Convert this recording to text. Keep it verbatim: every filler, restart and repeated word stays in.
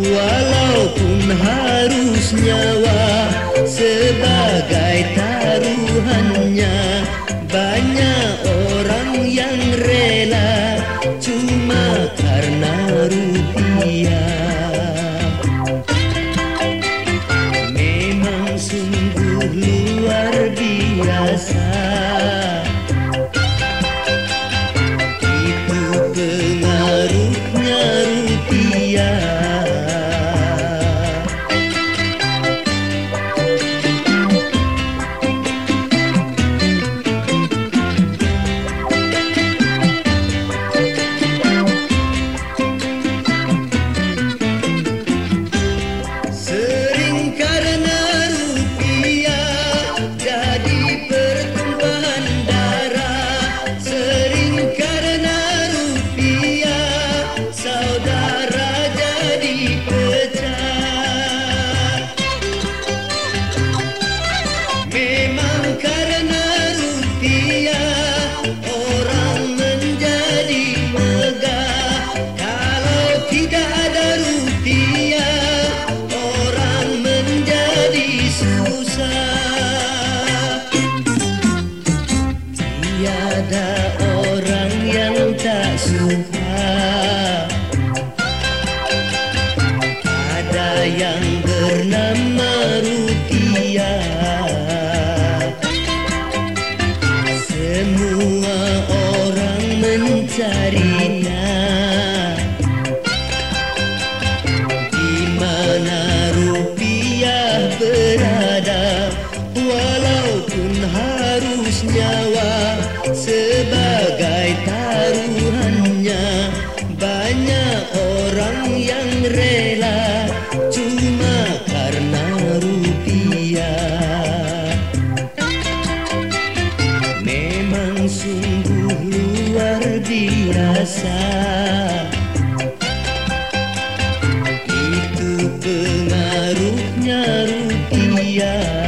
Walaupun harus nyawa sebagai taruhannya, banyak orang yang rela cuma karena rupiah. Memang sungguh luar biasa itu pengaruhnya rupiah. Memang karena rupiah orang menjadi megah. Kalau tidak ada rupiah orang menjadi susah. Tiada orang yang tak suka ada yang bernama rupiah. Semua orang mencarinya, di mana rupiah berada. Walaupun harus nyawa sebagai taruhannya, banyak orang yang rela cuma karena rupiah. Memang sungguh luar biasa itu pengaruhnya rupiah.